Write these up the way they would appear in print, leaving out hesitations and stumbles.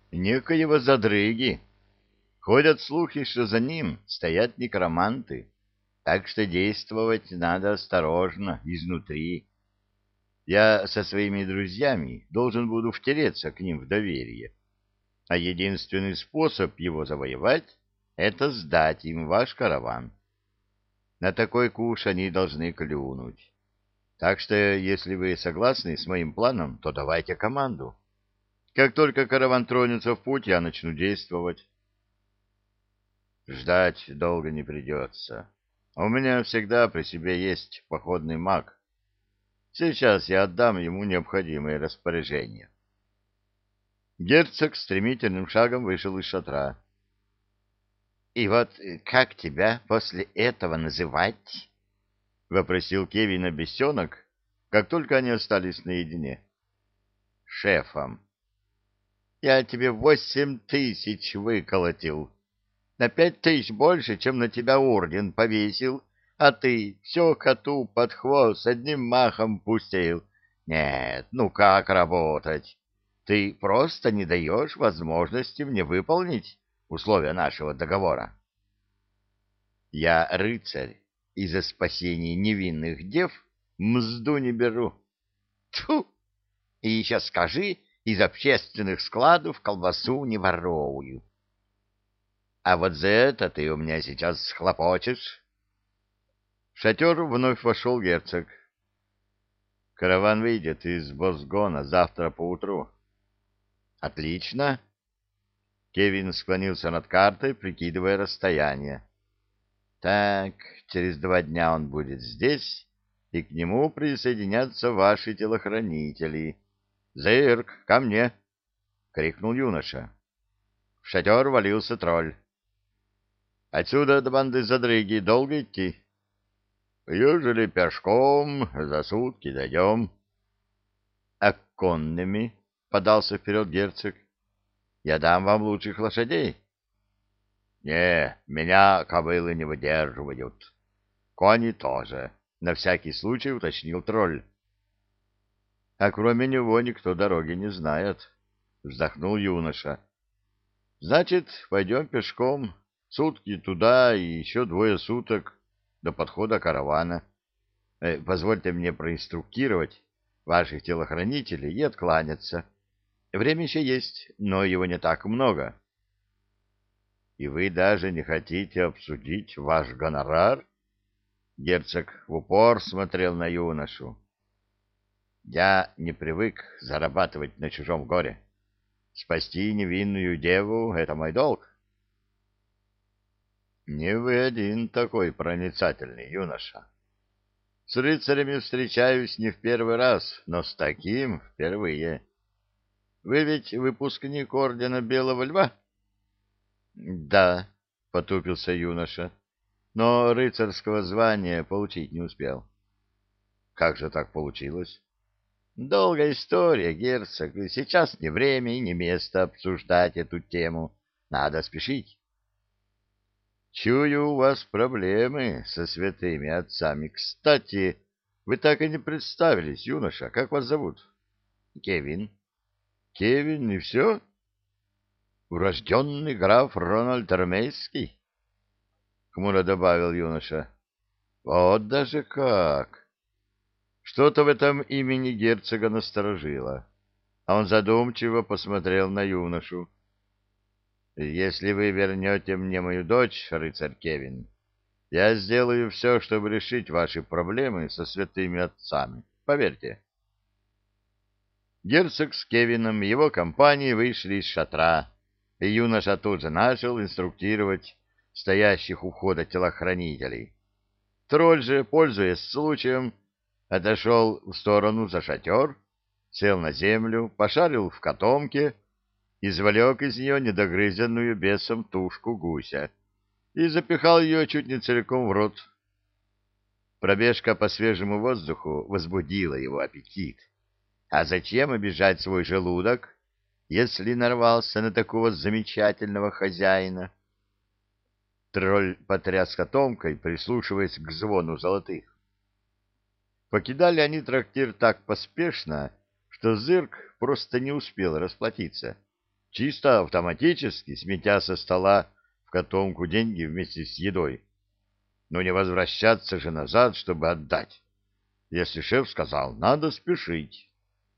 некоего задрыги. Ходят слухи, что за ним стоят некроманты, так что действовать надо осторожно, изнутри. Я со своими друзьями должен буду втереться к ним в доверие, а единственный способ его завоевать — это сдать им ваш караван. На такой куш они должны клюнуть. Так что, если вы согласны с моим планом, то давайте команду. Как только караван тронется в путь, я начну действовать. Ждать долго не придется. У меня всегда при себе есть походный маг. Сейчас я отдам ему необходимые распоряжения. Герцог стремительным шагом вышел из шатра. — И вот как тебя после этого называть? — вопросил Кевина бесенок, как только они остались наедине. — Шефом. — Я тебе 8000 выколотил. На 5000 больше, чем на тебя орден повесил, а ты все коту под хвост одним махом пустил. Нет, ну как работать? Ты просто не даешь возможности мне выполнить условия нашего договора. Я рыцарь, и за спасение невинных дев мзду не беру. Тьфу! И еще скажи, из общественных складов колбасу не ворую. А вот за это ты у меня сейчас схлопочешь. В шатер вновь вошел герцог. Караван выйдет из Босгона завтра поутру. Отлично. Кевин склонился над картой, прикидывая расстояние. Так, через 2 дня он будет здесь, и к нему присоединятся ваши телохранители. Зырк, ко мне! — крикнул юноша. В шатер валился тролль. Отсюда до банды задрыги долго идти? Ежели пешком, за сутки дойдем. А конными? — подался вперед герцог. Я дам вам лучших лошадей. Не, меня кобылы не выдерживают. Кони тоже, — на всякий случай уточнил тролль. А кроме него никто дороги не знает, — вздохнул юноша. Значит, пойдем пешком. Сутки туда и еще 2 суток до подхода каравана. Позвольте мне проинструктировать ваших телохранителей и откланяться. Время еще есть, но его не так много. И вы даже не хотите обсудить ваш гонорар? Герцог в упор смотрел на юношу. Я не привык зарабатывать на чужом горе. Спасти невинную деву — это мой долг. Не вы один такой проницательный, юноша. С рыцарями встречаюсь не в первый раз, но с таким впервые. Вы ведь выпускник ордена Белого Льва? Да, потупился юноша, но рыцарского звания получить не успел. Как же так получилось? Долгая история, герцог. Сейчас не время и не место обсуждать эту тему. Надо спешить. Чую, у вас проблемы со святыми отцами. Кстати, вы так и не представились, юноша. Как вас зовут? Кевин. Кевин и все? Урожденный граф Рональд Армейский? Хмуро добавил юноша. Вот даже как! Что-то в этом имени герцога насторожило, а он задумчиво посмотрел на юношу. «Если вы вернете мне мою дочь, рыцарь Кевин, я сделаю все, чтобы решить ваши проблемы со святыми отцами. Поверьте». Герцог с Кевином и его компанией вышли из шатра, и юноша тут же начал инструктировать стоящих у входа телохранителей. Тролль же, пользуясь случаем, отошел в сторону за шатер, сел на землю, пошарил в котомке, извлек из нее недогрызенную бесом тушку гуся и запихал ее чуть не целиком в рот. Пробежка по свежему воздуху возбудила его аппетит. А зачем обижать свой желудок, если нарвался на такого замечательного хозяина? Тролль потряс котомкой, прислушиваясь к звону золотых. Покидали они трактир так поспешно, что Зырк просто не успел расплатиться. чисто автоматически, сметя со стола в котомку деньги вместе с едой. Но не возвращаться же назад, чтобы отдать. Если шеф сказал, надо спешить.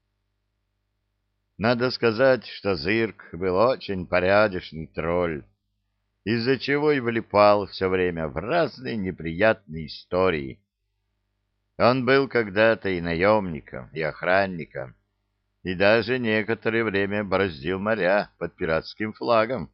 Надо сказать, что Зырк был очень порядочный тролль, из-за чего и влипал все время в разные неприятные истории. Он был когда-то и наемником, и охранником, и даже некоторое время бороздил моря под пиратским флагом.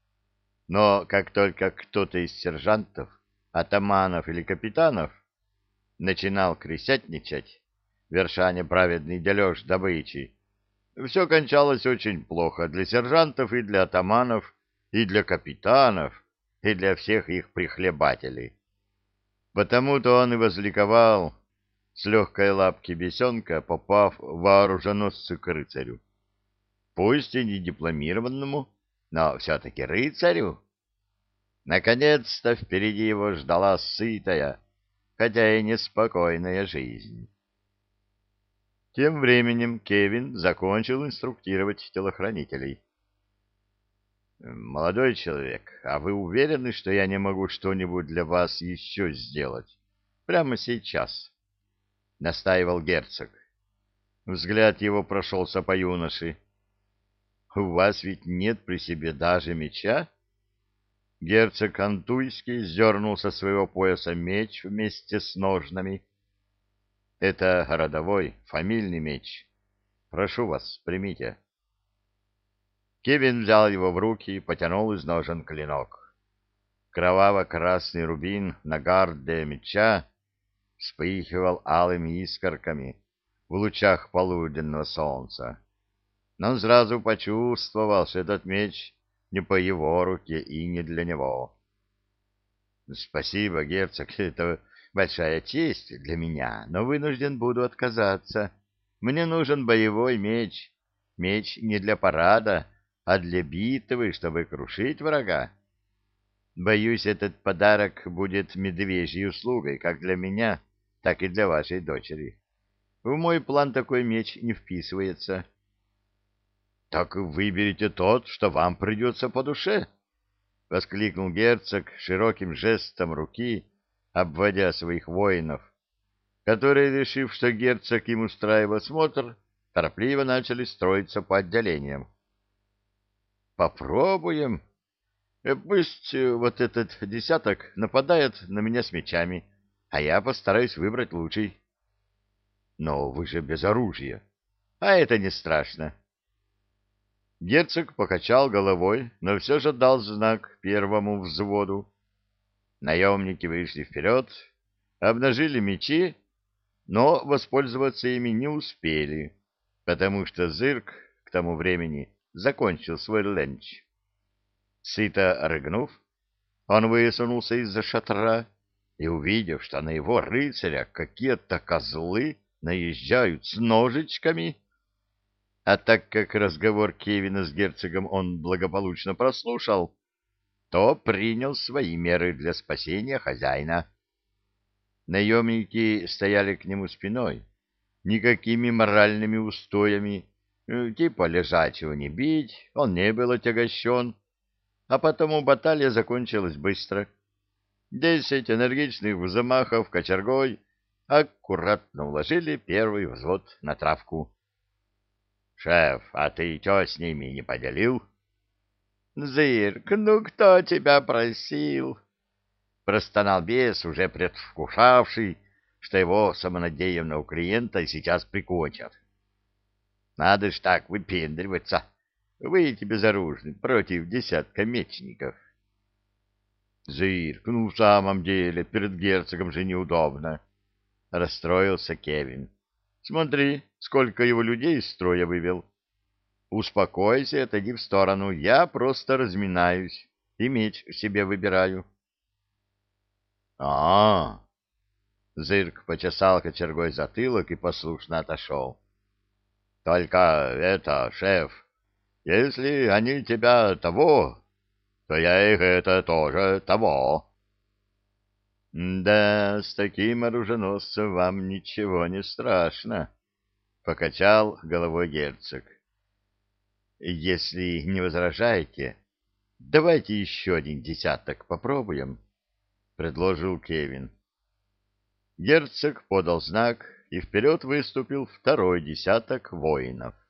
Но как только кто-то из сержантов, атаманов или капитанов начинал крысятничать, верша неправедный дележ добычи, все кончалось очень плохо для сержантов и для атаманов, и для капитанов, и для всех их прихлебателей. Потому-то он и возликовал с легкой лапки бесенка, попав в оруженосцы к рыцарю. Пусть и не дипломированному, но все-таки рыцарю. Наконец-то впереди его ждала сытая, хотя и неспокойная жизнь. Тем временем Кевин закончил инструктировать телохранителей. «Молодой человек, а вы уверены, что я не могу что-нибудь для вас еще сделать? Прямо сейчас?» — настаивал герцог. Взгляд его прошелся по юноше. «У вас ведь нет при себе даже меча?» Герцог Антуйский сдернул со своего пояса меч вместе с ножнами. «Это родовой, фамильный меч. Прошу вас, примите». Кевин взял его в руки и потянул из ножен клинок. Кроваво-красный рубин на гарде меча вспыхивал алыми искорками в лучах полуденного солнца. Но он сразу почувствовал, что этот меч не по его руке и не для него. «Спасибо, герцог, это большая честь для меня, но вынужден буду отказаться. Мне нужен боевой меч. Меч не для парада, а для битвы, чтобы крушить врага. Боюсь, этот подарок будет медвежьей услугой как для меня, так и для вашей дочери. В мой план такой меч не вписывается». «Так выберите тот, что вам придется по душе», — воскликнул герцог широким жестом руки, обводя своих воинов, которые, решив, что герцог им устраивает осмотр, торопливо начали строиться по отделениям. «Попробуем. Пусть вот этот десяток нападает на меня с мечами, а я постараюсь выбрать лучший». «Но вы же без оружия». «А это не страшно». Герцог покачал головой, но все же дал знак первому взводу. Наемники вышли вперед, обнажили мечи, но воспользоваться ими не успели, потому что Зырк к тому времени закончил свой ленч. Сыто рыгнув, он высунулся из-за шатра и, увидев, что на его рыцаря какие-то козлы наезжают с ножичками, а так как разговор Кевина с герцогом он благополучно прослушал, то принял свои меры для спасения хозяина. Наемники стояли к нему спиной, никакими моральными устоями, типа лежачего не бить, он не был отягощен, а потому баталия закончилась быстро. 10 энергичных взмахов кочергой аккуратно уложили первый взвод на травку. «Шеф, а ты чё с ними не поделил?» «Зырк, ну кто тебя просил?» Простонал бес, уже предвкушавший, что его самонадеянного клиента сейчас прикончат. «Надо ж так выпендриваться, выйти безоружным против десятка мечников». «Зырк, ну в самом деле, перед герцогом же неудобно», — расстроился Кевин. «Смотри, сколько его людей из строя вывел. Успокойся, отойди в сторону, я просто разминаюсь и меч себе выбираю». А-а-а! Зырк почесал кочергой затылок и послушно отошел. «Только это, шеф, если они тебя того, то я их это тоже того». «Да, с таким оруженосцем вам ничего не страшно», — покачал головой герцог. Если не возражаете, давайте еще один десяток попробуем, — предложил Кевин. Герцог подал знак, и вперед выступил второй десяток воинов.